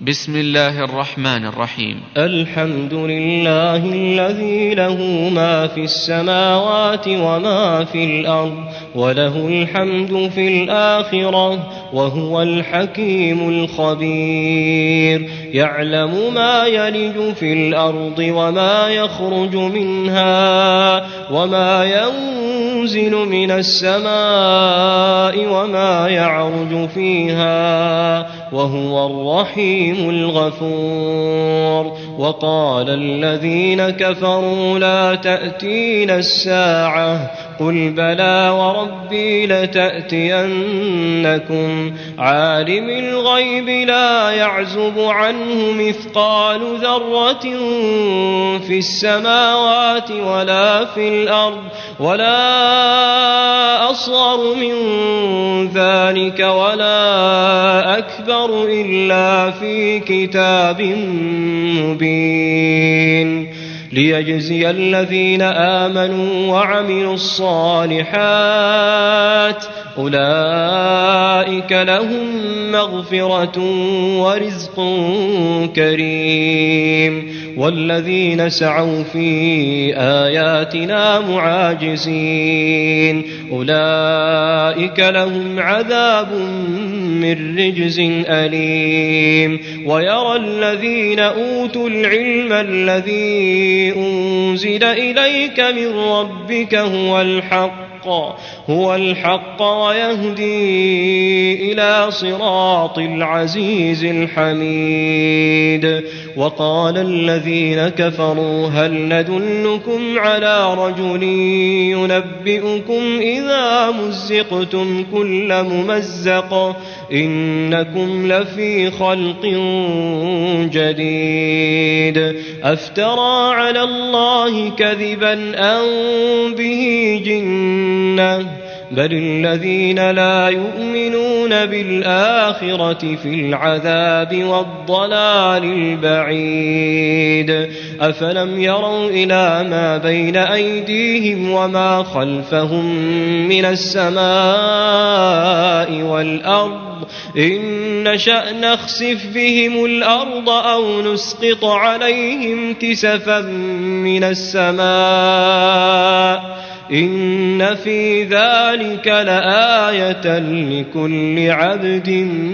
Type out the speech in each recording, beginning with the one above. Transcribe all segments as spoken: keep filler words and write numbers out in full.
بسم الله الرحمن الرحيم. الحمد لله الذي له ما في السماوات وما في الأرض وله الحمد في الآخرة وهو الحكيم الخبير. يعلم ما يلج في الأرض وما يخرج منها وما ينزل من السماء وما يعرج فيها وهو الرحيم الغفور. وقال الذين كفروا لا تأتينا الساعة قل بلى وربي لتأتينكم عالم الغيب لا يعزب عنه مثقال ذرة في السماوات ولا في الأرض ولا أصغر من ذلك ولا أكبر إلا في كتاب مبين ليجزي الذين آمنوا وعملوا الصالحات أولئك لهم مغفرة ورزق كريم. والذين سعوا في آياتنا معاجزين أولئك لهم عذاب من رجز أليم. ويرى الذين أوتوا العلم الذي أنزل إليك من ربك هو الحق هو الحق ويهدي إلى صراط العزيز الحميد. وقال الذين كفروا هل ندلكم على رجل ينبئكم إذا مزقتم كل ممزق إنكم لفي خلق جديد. أفترى على الله كذبا أم به جنة بل الذين لا يؤمنون بالآخرة في العذاب والضلال البعيد. أفلم يروا إلى ما بين أيديهم وما خلفهم من السماء والأرض إن نشأ نخسف بهم الأرض أو نسقط عليهم كسفا من السماء إن في ذلك لآية لكل عبد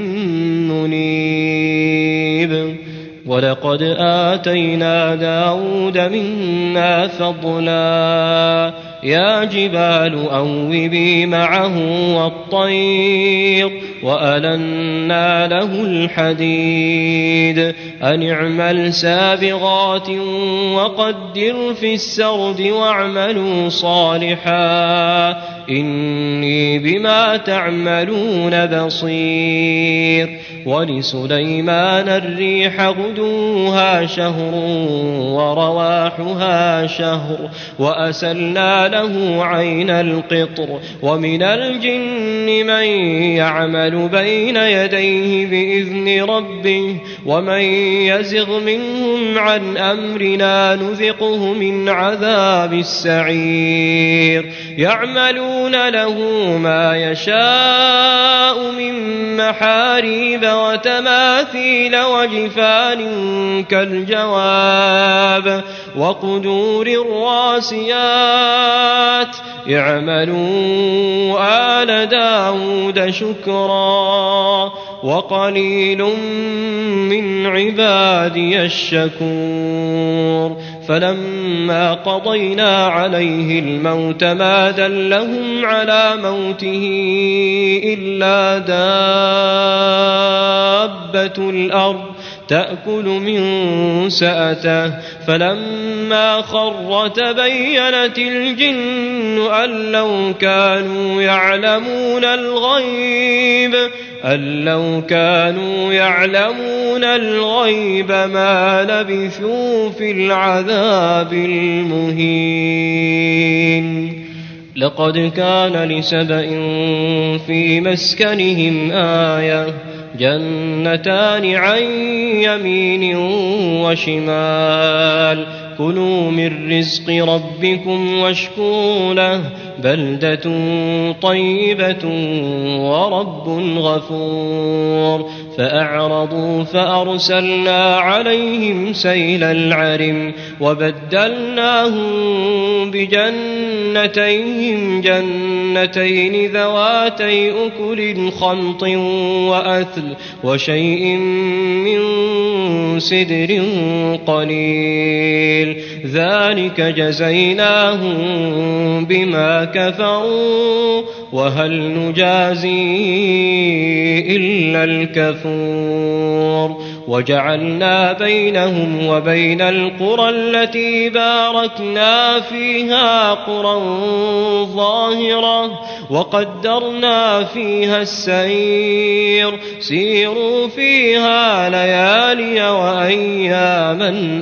منيب. ولقد آتينا داود منا فضلا يا جبال أوبي معه والطير وألنا له الحديد أن اعمل سابغات وقدر في السرد واعملوا صالحا إني بما تعملون بصير. ولسليمان الريح غدوها شهر ورواحها شهر وأسلنا له عين القطر. ومن الجن من يعمل بين يديه بإذن ربه ومن يزغ منهم عن أمرنا نذقه من عذاب السعير. يعملون له ما يشاء من محاريب وتماثيل وجفان كالجواب وقدور الراسيات اعملوا آل داود شكرا وقليل من عبادي الشكور. فلما قضينا عليه الموت ما دلهم على موته إلا دابة الأرض تأكل من سأته فلما خر تبينت الجن أن لو كانوا يعلمون الغيب أن لو كانوا يعلمون الغيب ما لبثوا في العذاب المهين. لقد كان لسبإ في مسكنهم آية جنتان عن يمين وشمال كلوا من رزق ربكم واشكروا له بلدة طيبة ورب غفور فأعرضوا فأرسلنا عليهم سيل العرم وبدلناهم بجنتين جنتين ذواتي أكل خمط وأثل وشيء من سدر قليل ذلك جزيناهم بما كفروا وهل نجازي إلا الكفور وجعلنا بينهم وبين القرى التي باركنا فيها قرى ظاهرة وقدرنا فيها السير سيروا فيها ليالي وأياما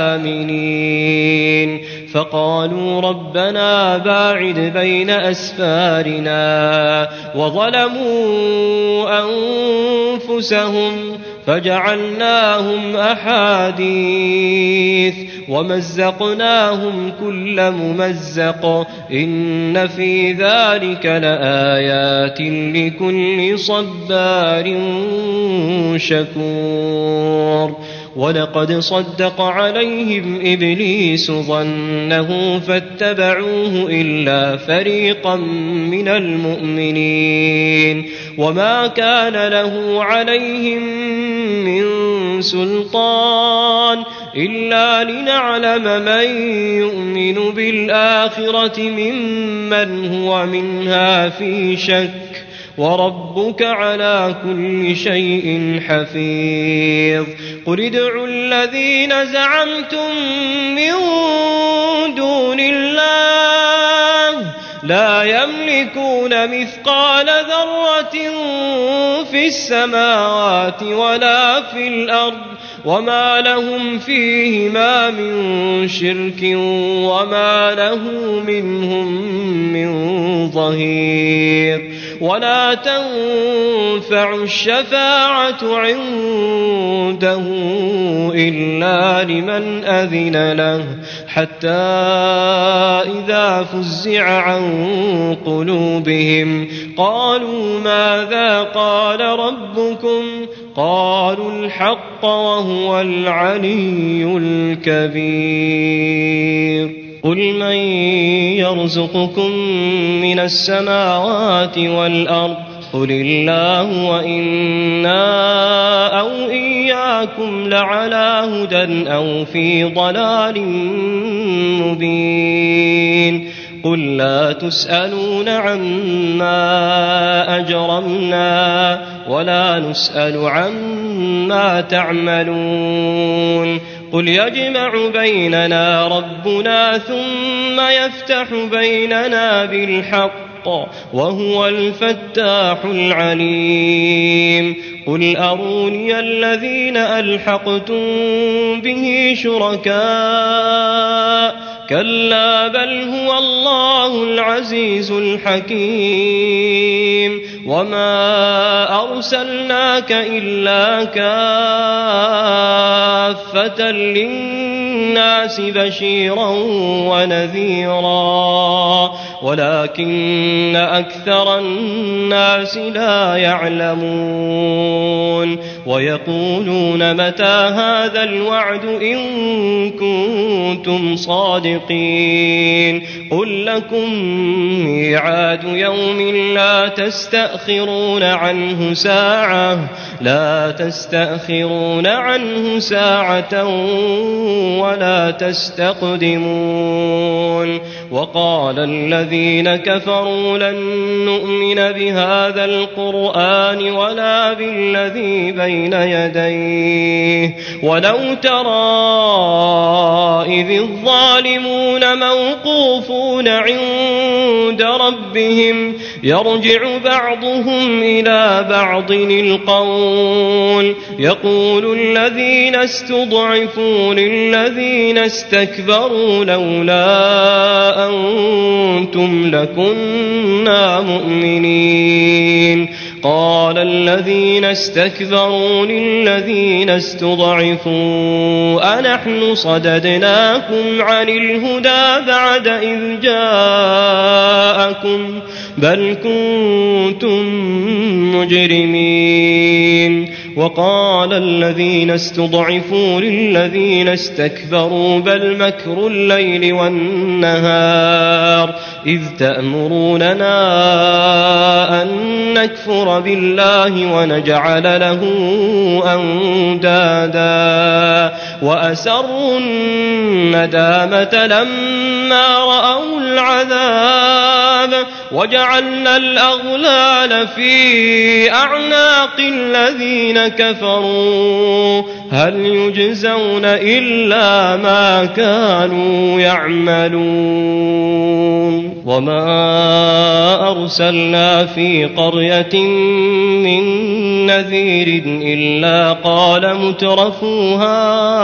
آمنين فقالوا ربنا باعد بين أسفارنا وظلموا أنفسهم فجعلناهم أحاديث ومزقناهم كل ممزق إن في ذلك لآيات لكل صبار شكور ولقد صدق عليهم إبليس ظنه فاتبعوه إلا فريقا من المؤمنين وما كان له عليهم من سلطان إلا لنعلم من يؤمن بالآخرة ممن هو منها في شك وربك على كل شيء حفيظ قل ادعوا الذين زعمتم من دون الله لا يملكون مثقال ذرة في السماوات ولا في الأرض وما لهم فيهما من شرك وما له منهم من ظهير ولا تنفع الشفاعة عنده إلا لمن أذن له حتى إذا فزع عن قلوبهم قالوا ماذا قال ربكم قالوا الحق وهو العلي الكبير قل من يرزقكم من السماوات والأرض قل الله وإنا أو إياكم لعلى هدى أو في ضلال مبين قل لا تسألون عما أجرمنا ولا نسأل عما تعملون قل يجمع بيننا ربنا ثم يفتح بيننا بالحق وهو الفتاح العليم قل أروني الذين ألحقتم به شركاء كلا بل هو الله العزيز الحكيم وما أرسلناك إلا كافة للناس بشيرا ونذيرا ولكن أكثر الناس لا يعلمون ويقولون متى هذا الوعد إن كنتم صادقين قل لكم ميعاد يوم لا تستأخرون عنه ساعة لا تستأخرون عنه ساعة ولا تستقدمون وقال الذين كفروا لن نؤمن بهذا القرآن ولا بالذي بين يديه ولو ترى إذ الظالمون موقوفون عند ربهم يرجع بعضهم إلى بعض القول يقول الذين استضعفوا للذين استكبروا لولا أنتم لكنا مؤمنين قال الذين استكبروا للذين استضعفوا أنحن صددناكم عن الهدى بعد إذ جاءكم بل كنتم مجرمين. وقال الذين استضعفوا للذين استكبروا بل مكر الليل والنهار إذ تأمروننا أن نكفر بالله ونجعل له أندادا وأسروا الندامة لما رأوا العذاب وجعلنا الأغلال في أعناق الذين كفروا هل يجزون إلا ما كانوا يعملون. وما أرسلنا في قرية من نذير إلا قال مترفوها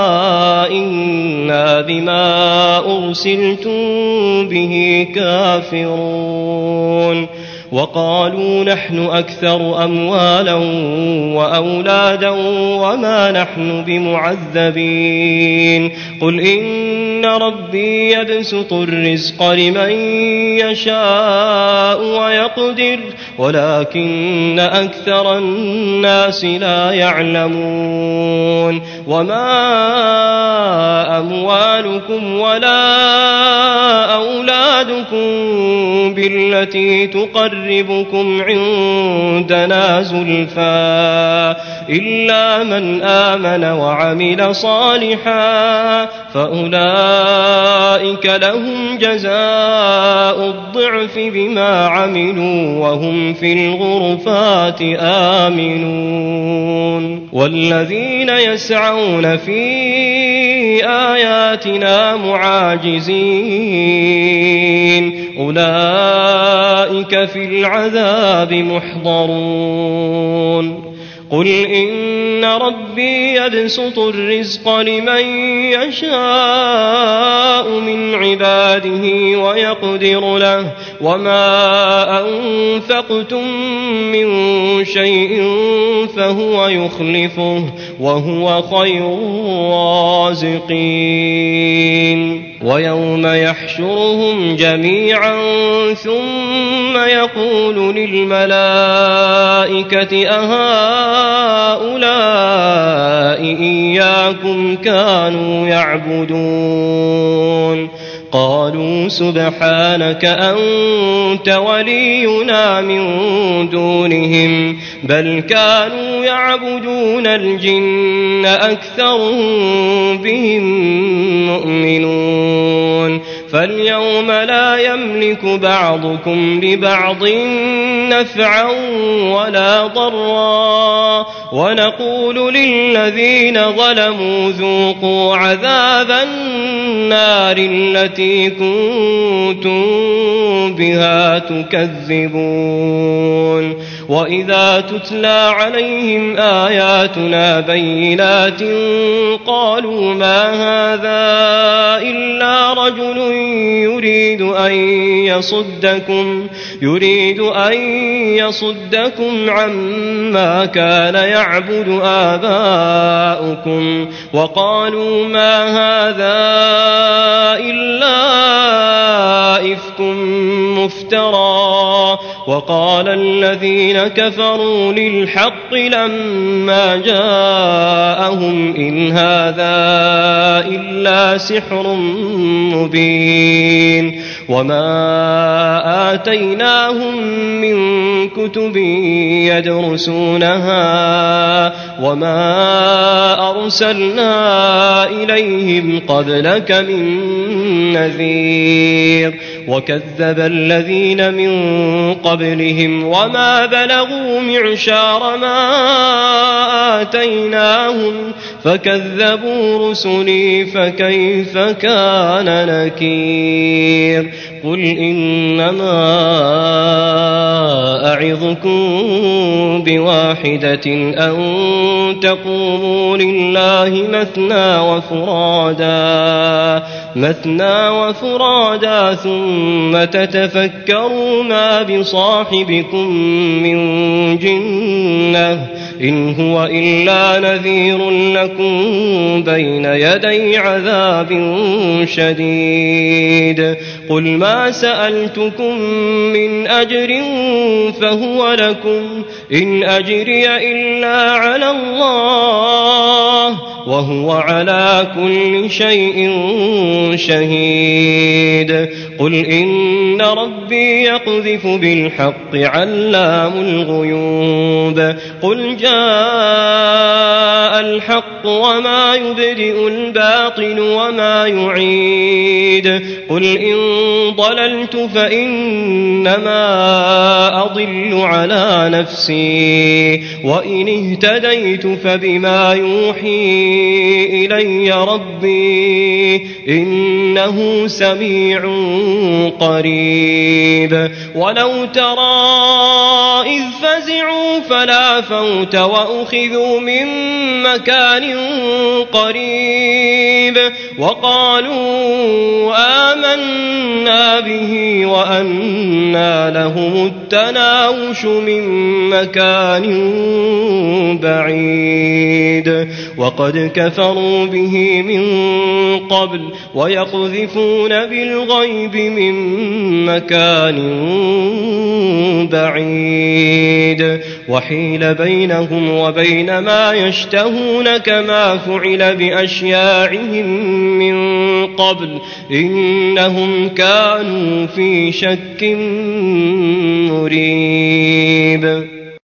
إنا بما أرسلتم به كافرون وقالوا نحن أكثر أموالا وأولادا وما نحن بمعذبين. قل إن ربي يبسط الرزق لمن يشاء ويقدر ولكن أكثر الناس لا يعلمون. وما أموالكم ولا أولادكم بالتي تقربكم عندنا زلفى إلا من آمن وعمل صالحا فأولئك لهم جزاء الضعف بما عملوا وهم في الغرفات آمنون. والذين يسعون في آياتنا معاجزين أولئك في العذاب محضرون. قل إن ربي يبسط الرزق لمن يشاء من عباده ويقدر له وما أنفقتم من شيء فهو يخلفه وهو خير الرازقين. ويوم يحشرهم جميعا ثم يقول للملائكة أهؤلاء إياكم كانوا يعبدون قالوا سبحانك أنت ولينا من دونهم بل كانوا يعبدون الجن أكثرهم بهم مؤمنون. فاليوم لا يملك بعضكم لبعض نفعا ولا ضرا ونقول للذين ظلموا ذوقوا عذاب النار التي كنتم بها تكذبون. وإذا تتلى عليهم آياتنا بينات قالوا ما هذا إلا رجل يريد أن يصدكم يريد أن يصدكم عما كان يعبد آباؤكم وقالوا ما هذا إلا إفك مفترى. وقال الذين كفروا للحق لما جاءهم إن هذا إلا سحر مبين. وما آتيناهم من كتب يدرسونها وما أرسلنا إليهم قبلك من نذير. وكذب الذين من قبلهم وما بلغوا معشار ما آتيناهم فكذبوا رسلي فكيف كان نكير. قل إنما أعظكم بواحدة أن تقوموا لله مثنى وفرادا مثنى وفرادا ثم تتفكروا ما بصاحبكم من جنة إن هو إلا نذير لكم بين يدي عذاب شديد قل ما سألتكم من أجر فهو لكم إن أجري إلا على الله وهو على كل شيء شهيد قل إن ربي يقذف بالحق علام الغيوب قل جاء الحق وما يبدئ الباطل وما يعيد قل إن ضللت فإنما أضل على نفسي وإن اهتديت فبما يوحي إلي ربي إنه سميع قريب ولو ترى إذ فزعوا فلا فوت وأخذوا من مكان قريب وقالوا آمنا به وأنى لهم التناوش من مكان بعيد وقد كفروا به من قبل ويقذفون بالغيب من مكان بعيد وحيل بينهم وبين ما يشتهون كما فعل بأشياعهم من قبل إنهم كانوا في شك مريب.